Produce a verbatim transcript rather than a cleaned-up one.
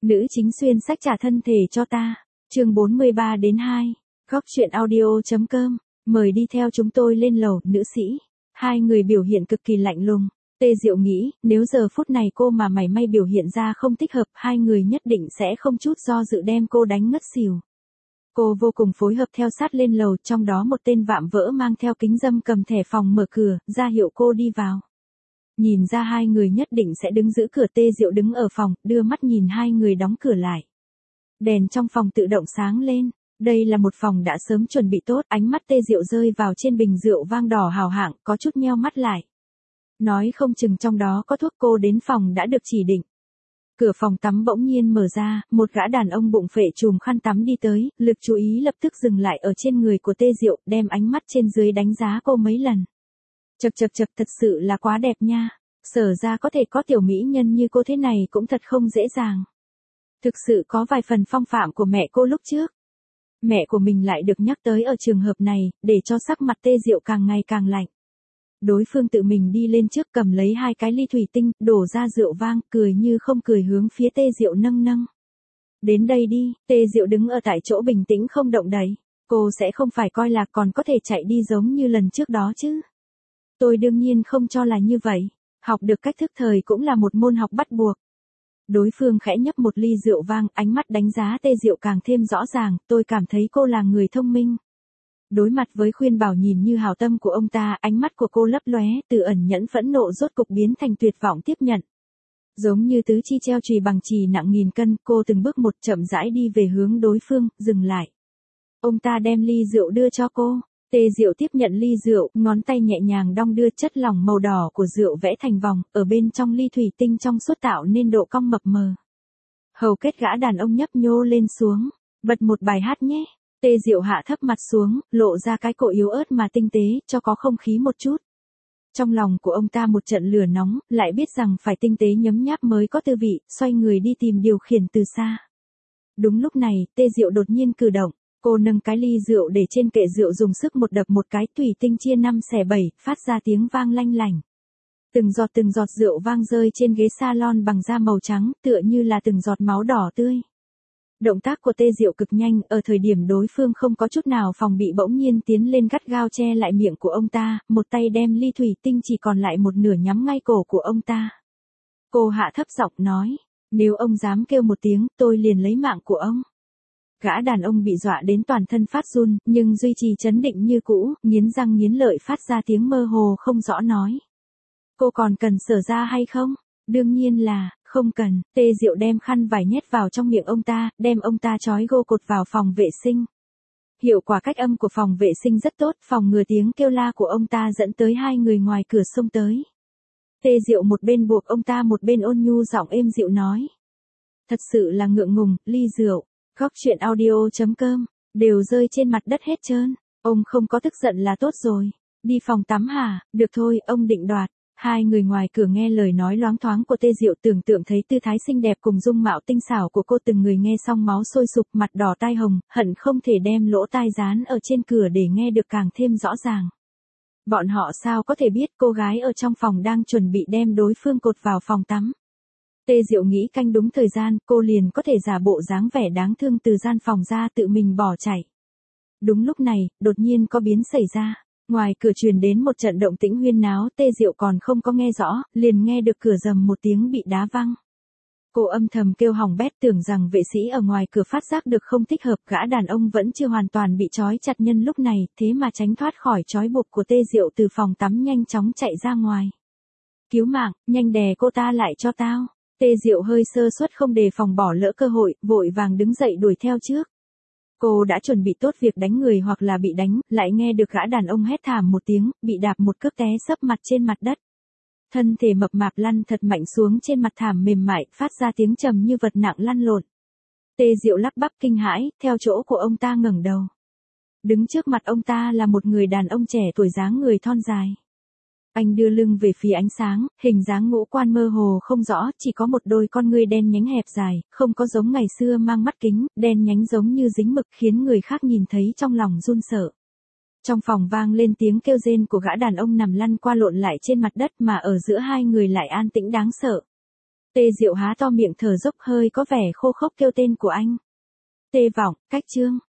Nữ chính xuyên sách trả thân thể cho ta. Chương bốn mươi ba đến hai. Góc truyện audio.com. Mời đi theo chúng tôi lên lầu, nữ sĩ. Hai người biểu hiện cực kỳ lạnh lùng. Tê Diệu nghĩ, nếu giờ phút này cô mà mảy may biểu hiện ra không thích hợp, hai người nhất định sẽ không chút do dự đem cô đánh ngất xỉu. Cô vô cùng phối hợp theo sát lên lầu, trong đó một tên vạm vỡ mang theo kính râm cầm thẻ phòng mở cửa, ra hiệu cô đi vào. Nhìn ra hai người nhất định sẽ đứng giữ cửa. Tê Diệu đứng ở phòng, đưa mắt nhìn hai người đóng cửa lại. Đèn trong phòng tự động sáng lên. Đây là một phòng đã sớm chuẩn bị tốt, ánh mắt Tê Diệu rơi vào trên bình rượu vang đỏ hào hạng, có chút nheo mắt lại. Nói không chừng trong đó có thuốc. Cô đến phòng đã được chỉ định. Cửa phòng tắm bỗng nhiên mở ra, một gã đàn ông bụng phệ chùm khăn tắm đi tới, lực chú ý lập tức dừng lại ở trên người của Tê Diệu, đem ánh mắt trên dưới đánh giá cô mấy lần. Chật chật chật, thật sự là quá đẹp nha. Sở ra có thể có tiểu mỹ nhân như cô thế này cũng thật không dễ dàng. Thực sự có vài phần phong phạm của mẹ cô lúc trước. Mẹ của mình lại được nhắc tới ở trường hợp này, để cho sắc mặt Tê Diệu càng ngày càng lạnh. Đối phương tự mình đi lên trước, cầm lấy hai cái ly thủy tinh, đổ ra rượu vang, cười như không cười hướng phía Tê Diệu nâng nâng. Đến đây đi. Tê Diệu đứng ở tại chỗ bình tĩnh không động đậy. Cô sẽ không phải coi là còn có thể chạy đi giống như lần trước đó chứ. Tôi đương nhiên không cho là như vậy. Học được cách thức thời cũng là một môn học bắt buộc. Đối phương khẽ nhấp một ly rượu vang, ánh mắt đánh giá Tê Diệu càng thêm rõ ràng. Tôi cảm thấy cô là người thông minh. Đối mặt với khuyên bảo nhìn như hảo tâm của ông ta, ánh mắt của cô lấp lóe, từ ẩn nhẫn phẫn nộ rốt cục biến thành tuyệt vọng tiếp nhận. Giống như tứ chi treo chùy bằng chì nặng nghìn cân, cô từng bước một chậm rãi đi về hướng đối phương, dừng lại. Ông ta đem ly rượu đưa cho cô. Tê Diệu tiếp nhận ly rượu, ngón tay nhẹ nhàng đong đưa, chất lỏng màu đỏ của rượu vẽ thành vòng, ở bên trong ly thủy tinh trong suốt tạo nên độ cong mập mờ. Hầu kết gã đàn ông nhấp nhô lên xuống. Bật một bài hát nhé. Tê Diệu hạ thấp mặt xuống, lộ ra cái cổ yếu ớt mà tinh tế, cho có không khí một chút. Trong lòng của ông ta một trận lửa nóng, lại biết rằng phải tinh tế nhấm nháp mới có tư vị, xoay người đi tìm điều khiển từ xa. Đúng lúc này, Tê Diệu đột nhiên cử động. Cô nâng cái ly rượu để trên kệ rượu, dùng sức một đập một cái, thủy tinh chia năm xẻ bảy, phát ra tiếng vang lanh lảnh. Từng giọt từng giọt rượu vang rơi trên ghế salon bằng da màu trắng, tựa như là từng giọt máu đỏ tươi. Động tác của Tê Diệu cực nhanh, ở thời điểm đối phương không có chút nào phòng bị bỗng nhiên tiến lên gắt gao che lại miệng của ông ta, một tay đem ly thủy tinh chỉ còn lại một nửa nhắm ngay cổ của ông ta. Cô hạ thấp giọng nói, nếu ông dám kêu một tiếng, tôi liền lấy mạng của ông. Gã đàn ông bị dọa đến toàn thân phát run, nhưng duy trì trấn định như cũ, nghiến răng nghiến lợi phát ra tiếng mơ hồ không rõ nói. Cô còn cần Sở ra hay không? Đương nhiên là, không cần. Tê Diệu đem khăn vải nhét vào trong miệng ông ta, đem ông ta trói gô cột vào phòng vệ sinh. Hiệu quả cách âm của phòng vệ sinh rất tốt, phòng ngừa tiếng kêu la của ông ta dẫn tới hai người ngoài cửa xông tới. Tê Diệu một bên buộc ông ta một bên ôn nhu giọng êm dịu nói. Thật sự là ngượng ngùng, ly rượu. Góc truyện audio.com, đều rơi trên mặt đất hết trơn. Ông không có tức giận là tốt rồi. Đi phòng tắm hả? Được thôi, ông định đoạt. Hai người ngoài cửa nghe lời nói loáng thoáng của Tê Diệu, tưởng tượng thấy tư thái xinh đẹp cùng dung mạo tinh xảo của cô, từng người nghe xong máu sôi sục, mặt đỏ tai hồng, hận không thể đem lỗ tai dán ở trên cửa để nghe được càng thêm rõ ràng. Bọn họ sao có thể biết cô gái ở trong phòng đang chuẩn bị đem đối phương cột vào phòng tắm. Tê Diệu nghĩ canh đúng thời gian, cô liền có thể giả bộ dáng vẻ đáng thương từ gian phòng ra tự mình bỏ chạy. Đúng lúc này, đột nhiên có biến xảy ra. Ngoài cửa truyền đến một trận động tĩnh huyên náo, Tê Diệu còn không có nghe rõ, liền nghe được cửa rầm một tiếng bị đá văng. Cô âm thầm kêu hỏng bét, tưởng rằng vệ sĩ ở ngoài cửa phát giác được không thích hợp, gã đàn ông vẫn chưa hoàn toàn bị trói chặt nhân lúc này, thế mà tránh thoát khỏi trói buộc của Tê Diệu, từ phòng tắm nhanh chóng chạy ra ngoài. Cứu mạng, nhanh đè cô ta lại cho tao. Tê Diệu hơi sơ suất không đề phòng bỏ lỡ cơ hội, vội vàng đứng dậy đuổi theo trước. Cô đã chuẩn bị tốt việc đánh người hoặc là bị đánh, lại nghe được gã đàn ông hét thảm một tiếng, bị đạp một cước té sấp mặt trên mặt đất. Thân thể mập mạp lăn thật mạnh xuống trên mặt thảm mềm mại, phát ra tiếng trầm như vật nặng lăn lộn. Tê Diệu lắp bắp kinh hãi, theo chỗ của ông ta ngẩng đầu. Đứng trước mặt ông ta là một người đàn ông trẻ tuổi, dáng người thon dài. Anh đưa lưng về phía ánh sáng, hình dáng ngũ quan mơ hồ không rõ, chỉ có một đôi con ngươi đen nhánh hẹp dài, không có giống ngày xưa mang mắt kính, đen nhánh giống như dính mực, khiến người khác nhìn thấy trong lòng run sợ. Trong phòng vang lên tiếng kêu rên của gã đàn ông nằm lăn qua lộn lại trên mặt đất, mà ở giữa hai người lại an tĩnh đáng sợ. Tê Diệu há to miệng thở dốc hơi có vẻ khô khốc kêu tên của anh. Tê Vọng, cách chương.